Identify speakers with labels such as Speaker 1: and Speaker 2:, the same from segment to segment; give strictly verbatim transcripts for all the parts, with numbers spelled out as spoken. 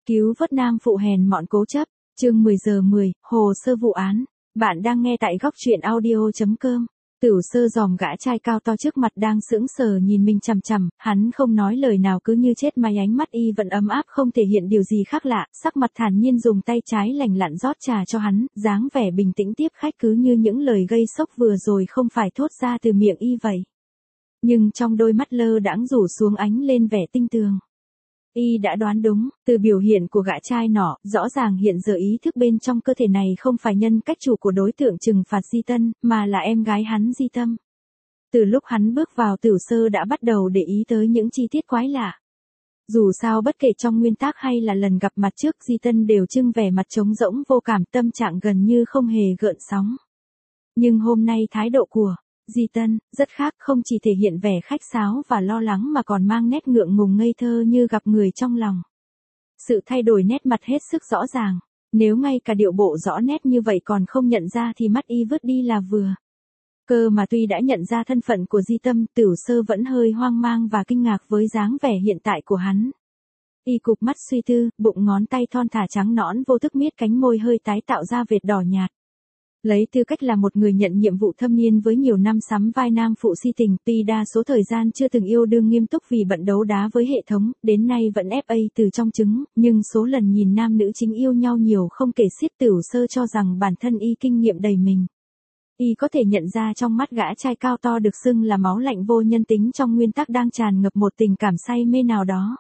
Speaker 1: Cứu vớt nam phụ hèn mọn cố chấp, chương mười giờ mười, hồ sơ vụ án. Bạn đang nghe tại góc truyện audio chấm com. Tửu Sơ dòm gã trai cao to trước mặt đang sững sờ nhìn mình chằm chằm, hắn không nói lời nào cứ như chết máy, ánh mắt y vẫn ấm áp không thể hiện điều gì khác lạ, sắc mặt thản nhiên dùng tay trái lành lặn rót trà cho hắn, dáng vẻ bình tĩnh tiếp khách cứ như những lời gây sốc vừa rồi không phải thốt ra từ miệng y vậy. Nhưng trong đôi mắt lơ đãng rủ xuống ánh lên vẻ tinh tường. Y đã đoán đúng, từ biểu hiện của gã trai nọ, rõ ràng hiện giờ ý thức bên trong cơ thể này không phải nhân cách chủ của đối tượng trừng phạt Di Tân, mà là em gái hắn Di Tâm. Từ lúc hắn bước vào Tửu Sơ đã bắt đầu để ý tới những chi tiết quái lạ. Dù sao bất kể trong nguyên tác hay là lần gặp mặt trước, Di Tân đều trưng vẻ mặt trống rỗng vô cảm, tâm trạng gần như không hề gợn sóng. Nhưng hôm nay thái độ của Di Tân rất khác, không chỉ thể hiện vẻ khách sáo và lo lắng mà còn mang nét ngượng ngùng ngây thơ như gặp người trong lòng. Sự thay đổi nét mặt hết sức rõ ràng, nếu ngay cả điệu bộ rõ nét như vậy còn không nhận ra thì mắt y vứt đi là vừa. Cơ mà tuy đã nhận ra thân phận của Di Tâm, Tửu Sơ vẫn hơi hoang mang và kinh ngạc với dáng vẻ hiện tại của hắn. Y cụp mắt suy tư, bụng ngón tay thon thả trắng nõn vô thức miết cánh môi hơi tái tạo ra vệt đỏ nhạt. Lấy tư cách là một người nhận nhiệm vụ thâm niên với nhiều năm sắm vai nam phụ si tình, tuy đa số thời gian chưa từng yêu đương nghiêm túc vì bận đấu đá với hệ thống, đến nay vẫn ép a từ trong trứng, nhưng số lần nhìn nam nữ chính yêu nhau nhiều không kể xiết. Tửu Sơ cho rằng bản thân y kinh nghiệm đầy mình. Y có thể nhận ra trong mắt gã trai cao to được xưng là máu lạnh vô nhân tính trong nguyên tắc đang tràn ngập một tình cảm say mê nào đó.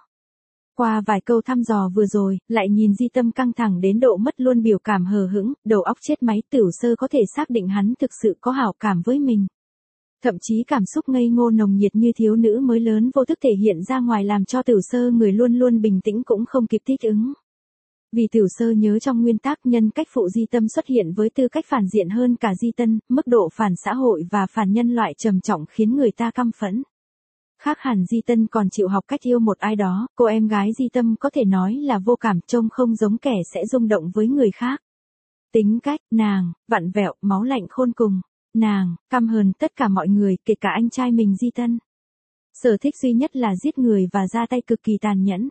Speaker 1: Qua vài câu thăm dò vừa rồi, lại nhìn Di Tâm căng thẳng đến độ mất luôn biểu cảm hờ hững, đầu óc chết máy, Tửu Sơ có thể xác định hắn thực sự có hảo cảm với mình. Thậm chí cảm xúc ngây ngô nồng nhiệt như thiếu nữ mới lớn vô thức thể hiện ra ngoài làm cho Tửu Sơ người luôn luôn bình tĩnh cũng không kịp thích ứng. Vì Tửu Sơ nhớ trong nguyên tắc nhân cách phụ Di Tâm xuất hiện với tư cách phản diện hơn cả Di Tân, mức độ phản xã hội và phản nhân loại trầm trọng khiến người ta căm phẫn. Khác hẳn Di Tân còn chịu học cách yêu một ai đó, cô em gái Di Tâm có thể nói là vô cảm, trông không giống kẻ sẽ rung động với người khác. Tính cách, nàng, vặn vẹo, máu lạnh khôn cùng. Nàng, căm hờn tất cả mọi người, kể cả anh trai mình Di Tân. Sở thích duy nhất là giết người và ra tay cực kỳ tàn nhẫn.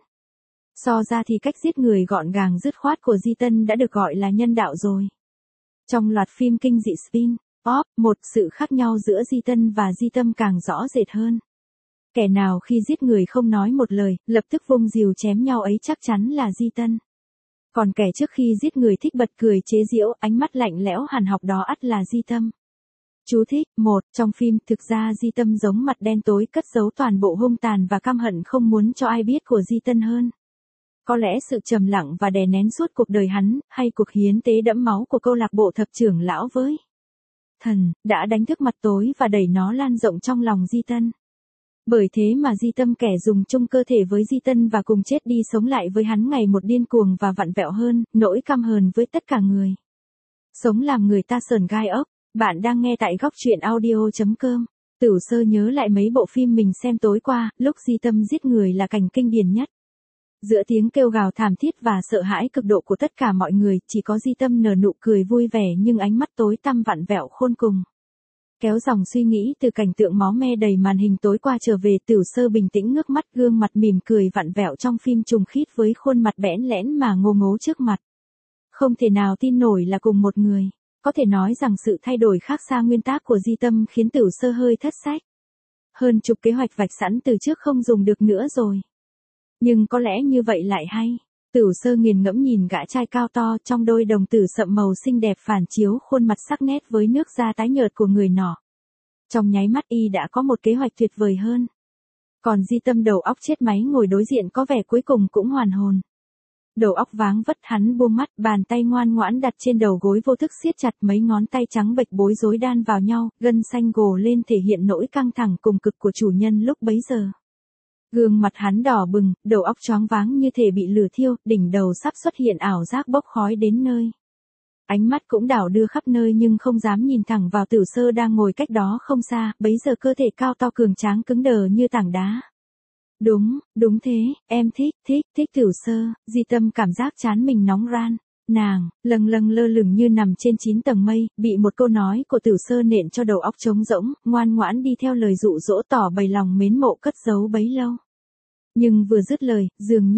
Speaker 1: So ra thì cách giết người gọn gàng dứt khoát của Di Tân đã được gọi là nhân đạo rồi. Trong loạt phim kinh dị spin-off, một sự khác nhau giữa Di Tân và Di Tâm càng rõ rệt hơn. Kẻ nào khi giết người không nói một lời, lập tức vung rìu chém nhau ấy chắc chắn là Di Tân. Còn kẻ trước khi giết người thích bật cười chế giễu, ánh mắt lạnh lẽo hàn học đó ắt là Di Tâm. Chú thích, một, trong phim, thực ra Di Tâm giống mặt đen tối cất giấu toàn bộ hung tàn và căm hận không muốn cho ai biết của Di Tân hơn. Có lẽ sự trầm lặng và đè nén suốt cuộc đời hắn, hay cuộc hiến tế đẫm máu của câu lạc bộ thập trưởng lão với thần, đã đánh thức mặt tối và đẩy nó lan rộng trong lòng Di Tân. Bởi thế mà Di Tâm kẻ dùng chung cơ thể với Di Tân và cùng chết đi sống lại với hắn ngày một điên cuồng và vặn vẹo hơn, nỗi căm hờn với tất cả người. Sống làm người ta sởn gai ốc. Bạn đang nghe tại góc truyện audio chấm com. Tửu Sơ nhớ lại mấy bộ phim mình xem tối qua, lúc Di Tâm giết người là cảnh kinh điển nhất. Giữa tiếng kêu gào thảm thiết và sợ hãi cực độ của tất cả mọi người, chỉ có Di Tâm nở nụ cười vui vẻ nhưng ánh mắt tối tăm vặn vẹo khôn cùng. Kéo dòng suy nghĩ từ cảnh tượng máu me đầy màn hình tối qua trở về, Tửu Sơ bình tĩnh ngước mắt, gương mặt mỉm cười vặn vẹo trong phim trùng khít với khuôn mặt bẽn lẽn mà ngô ngố trước mặt. Không thể nào tin nổi là cùng một người. Có thể nói rằng sự thay đổi khác xa nguyên tắc của Di Tâm khiến Tửu Sơ hơi thất sách. Hơn chục kế hoạch vạch sẵn từ trước không dùng được nữa rồi. Nhưng có lẽ như vậy lại hay. Tửu Sơ nghiền ngẫm nhìn gã trai cao to, trong đôi đồng tử sậm màu xinh đẹp phản chiếu khuôn mặt sắc nét với nước da tái nhợt của người nọ. Trong nháy mắt y đã có một kế hoạch tuyệt vời hơn. Còn Di Tâm đầu óc chết máy ngồi đối diện có vẻ cuối cùng cũng hoàn hồn. Đầu óc váng vất, hắn buông mắt, bàn tay ngoan ngoãn đặt trên đầu gối vô thức siết chặt, mấy ngón tay trắng bệch bối rối đan vào nhau, gân xanh gồ lên thể hiện nỗi căng thẳng cùng cực của chủ nhân lúc bấy giờ. Gương mặt hắn đỏ bừng, đầu óc choáng váng như thể bị lửa thiêu, đỉnh đầu sắp xuất hiện ảo giác bốc khói đến nơi. Ánh mắt cũng đảo đưa khắp nơi nhưng không dám nhìn thẳng vào Tửu Sơ đang ngồi cách đó không xa, bấy giờ cơ thể cao to cường tráng cứng đờ như tảng đá. Đúng, đúng thế, em thích, thích, thích Tửu Sơ. Di Tâm cảm giác trán mình nóng ran. Nàng, lâng lâng lơ lửng như nằm trên chín tầng mây, bị một câu nói của Tửu Sơ nện cho đầu óc trống rỗng, ngoan ngoãn đi theo lời dụ dỗ tỏ bày lòng mến mộ cất giấu bấy lâu. Nhưng vừa dứt lời, dường như,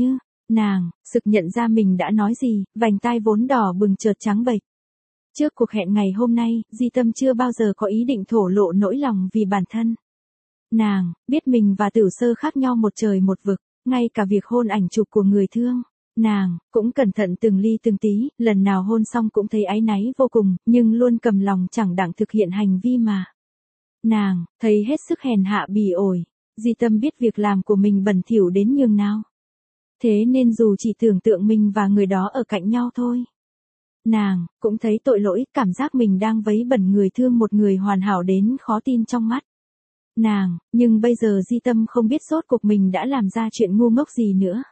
Speaker 1: Nàng, sực nhận ra mình đã nói gì, vành tai vốn đỏ bừng chợt trắng bệch. Trước cuộc hẹn ngày hôm nay, Di Tâm chưa bao giờ có ý định thổ lộ nỗi lòng vì bản thân. Nàng, biết mình và Tử Sơ khác nhau một trời một vực, ngay cả việc hôn ảnh chụp của người thương. Nàng, cũng cẩn thận từng ly từng tí, lần nào hôn xong cũng thấy áy náy vô cùng, nhưng luôn cầm lòng chẳng đặng thực hiện hành vi mà. Nàng, thấy hết sức hèn hạ bỉ ổi, Di Tâm biết việc làm của mình bẩn thỉu đến nhường nào. Thế nên dù chỉ tưởng tượng mình và người đó ở cạnh nhau thôi. Nàng, cũng thấy tội lỗi, cảm giác mình đang vấy bẩn người thương một người hoàn hảo đến khó tin trong mắt. Nàng, nhưng bây giờ Di Tâm không biết rốt cuộc mình đã làm ra chuyện ngu ngốc gì nữa.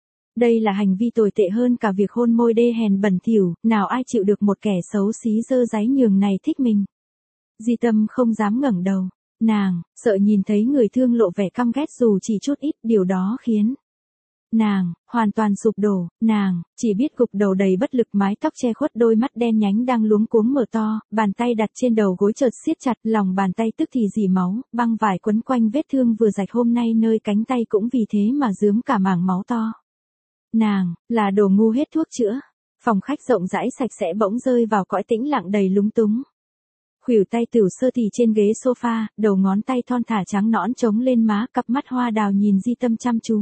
Speaker 1: Đây là hành vi tồi tệ hơn cả việc hôn môi đê hèn bẩn thỉu, nào ai chịu được một kẻ xấu xí dơ dáy nhường này thích mình. Di Tâm không dám ngẩng đầu. Nàng, sợ nhìn thấy người thương lộ vẻ căm ghét dù chỉ chút ít, điều đó khiến nàng, hoàn toàn sụp đổ. Nàng, chỉ biết gục đầu đầy bất lực, mái tóc che khuất đôi mắt đen nhánh đang luống cuống mở to, bàn tay đặt trên đầu gối chợt siết chặt, lòng bàn tay tức thì rỉ máu, băng vải quấn quanh vết thương vừa rạch hôm nay nơi cánh tay cũng vì thế mà rướm cả mảng máu to. Nàng, là đồ ngu hết thuốc chữa. Phòng khách rộng rãi sạch sẽ bỗng rơi vào cõi tĩnh lặng đầy lúng túng. Khuỷu tay Tử Sơ thì trên ghế sofa, đầu ngón tay thon thả trắng nõn trống lên má, cặp mắt hoa đào nhìn Di Tâm chăm chú.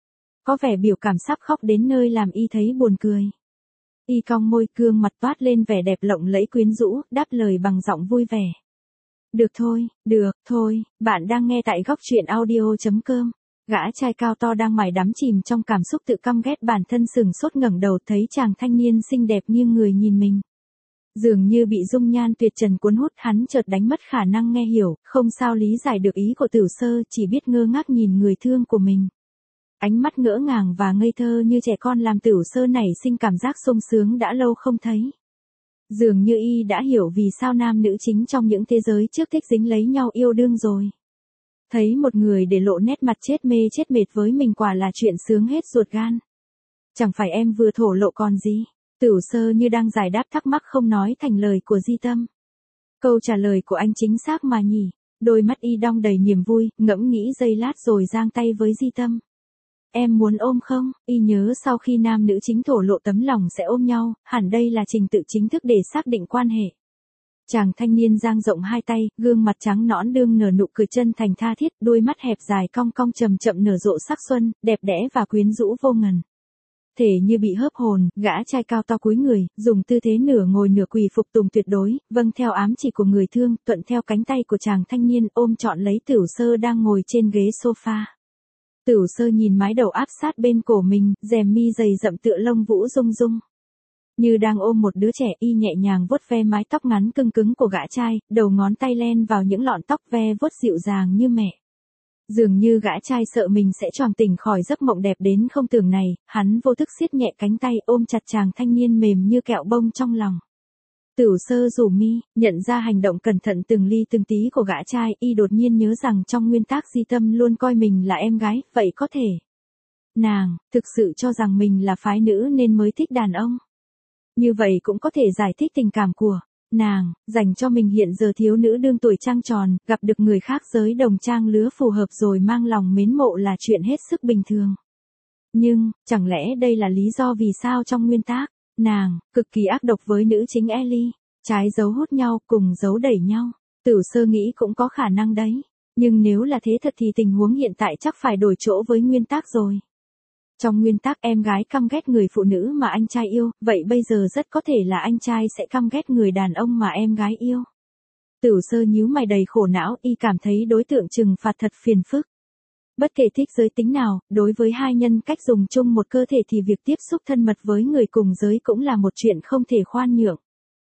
Speaker 1: Có vẻ biểu cảm sắp khóc đến nơi làm y thấy buồn cười. Y cong môi, gương mặt toát lên vẻ đẹp lộng lẫy quyến rũ, đáp lời bằng giọng vui vẻ. Được thôi, được, thôi, bạn đang nghe tại góc truyện audio chấm com. Gã trai cao to đang mải đắm chìm trong cảm xúc tự căm ghét bản thân sừng sốt ngẩng đầu thấy chàng thanh niên xinh đẹp nghiêng người nhìn mình. Dường như bị dung nhan tuyệt trần cuốn hút, hắn chợt đánh mất khả năng nghe hiểu, không sao lý giải được ý của Tử Sơ, chỉ biết ngơ ngác nhìn người thương của mình. Ánh mắt ngỡ ngàng và ngây thơ như trẻ con làm Tử Sơ nảy sinh cảm giác sung sướng đã lâu không thấy. Dường như y đã hiểu vì sao nam nữ chính trong những thế giới trước thích dính lấy nhau yêu đương rồi. Thấy một người để lộ nét mặt chết mê chết mệt với mình quả là chuyện sướng hết ruột gan. Chẳng phải em vừa thổ lộ còn gì? Tử Sơ như đang giải đáp thắc mắc không nói thành lời của Di Tâm. Câu trả lời của anh chính xác mà nhỉ. Đôi mắt y đong đầy niềm vui, ngẫm nghĩ giây lát rồi giang tay với Di Tâm. Em muốn ôm không? Y nhớ sau khi nam nữ chính thổ lộ tấm lòng sẽ ôm nhau, hẳn đây là trình tự chính thức để xác định quan hệ. Chàng thanh niên dang rộng hai tay, gương mặt trắng nõn đương nở nụ cười chân thành tha thiết, đôi mắt hẹp dài cong cong chậm chậm nở rộ sắc xuân, đẹp đẽ và quyến rũ vô ngần. Thể như bị hớp hồn, gã trai cao to cúi người, dùng tư thế nửa ngồi nửa quỳ phục tùng tuyệt đối, vâng theo ám chỉ của người thương, thuận theo cánh tay của chàng thanh niên ôm trọn lấy Tử Sơ đang ngồi trên ghế sofa. Tử Sơ nhìn mái đầu áp sát bên cổ mình, rèm mi dày rậm tựa lông vũ rung rung. Như đang ôm một đứa trẻ, y nhẹ nhàng vuốt ve mái tóc ngắn cưng cứng của gã trai, đầu ngón tay len vào những lọn tóc ve vuốt dịu dàng như mẹ. Dường như gã trai sợ mình sẽ choàng tỉnh khỏi giấc mộng đẹp đến không tưởng này, hắn vô thức siết nhẹ cánh tay ôm chặt chàng thanh niên mềm như kẹo bông trong lòng. Tử Sơ rủ mi, nhận ra hành động cẩn thận từng ly từng tí của gã trai, y đột nhiên nhớ rằng trong nguyên tắc Di Tâm luôn coi mình là em gái, vậy có thể nàng thực sự cho rằng mình là phái nữ nên mới thích đàn ông. Như vậy cũng có thể giải thích tình cảm của nàng dành cho mình hiện giờ thiếu nữ đương tuổi trăng tròn, gặp được người khác giới đồng trang lứa phù hợp rồi mang lòng mến mộ là chuyện hết sức bình thường. Nhưng, chẳng lẽ đây là lý do vì sao trong nguyên tác, nàng cực kỳ ác độc với nữ chính Ellie, trái dấu hút nhau, cùng dấu đẩy nhau. Tử Sơ nghĩ cũng có khả năng đấy. Nhưng nếu là thế thật thì tình huống hiện tại chắc phải đổi chỗ với nguyên tác rồi. Trong nguyên tắc em gái căm ghét người phụ nữ mà anh trai yêu, vậy bây giờ rất có thể là anh trai sẽ căm ghét người đàn ông mà em gái yêu. Tử Sơ nhíu mày đầy khổ não, y cảm thấy đối tượng trừng phạt thật phiền phức. Bất kể thích giới tính nào, đối với hai nhân cách dùng chung một cơ thể thì việc tiếp xúc thân mật với người cùng giới cũng là một chuyện không thể khoan nhượng.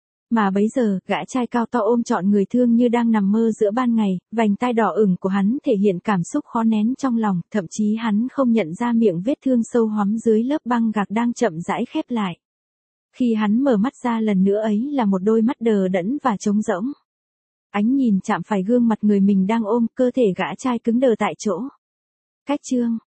Speaker 1: Mà bấy giờ, gã trai cao to ôm trọn người thương như đang nằm mơ giữa ban ngày, vành tai đỏ ửng của hắn thể hiện cảm xúc khó nén trong lòng, thậm chí hắn không nhận ra miệng vết thương sâu hoắm dưới lớp băng gạc đang chậm rãi khép lại. Khi hắn mở mắt ra lần nữa ấy là một đôi mắt đờ đẫn và trống rỗng. Ánh nhìn chạm phải gương mặt người mình đang ôm, cơ thể gã trai cứng đờ tại chỗ. Cách chương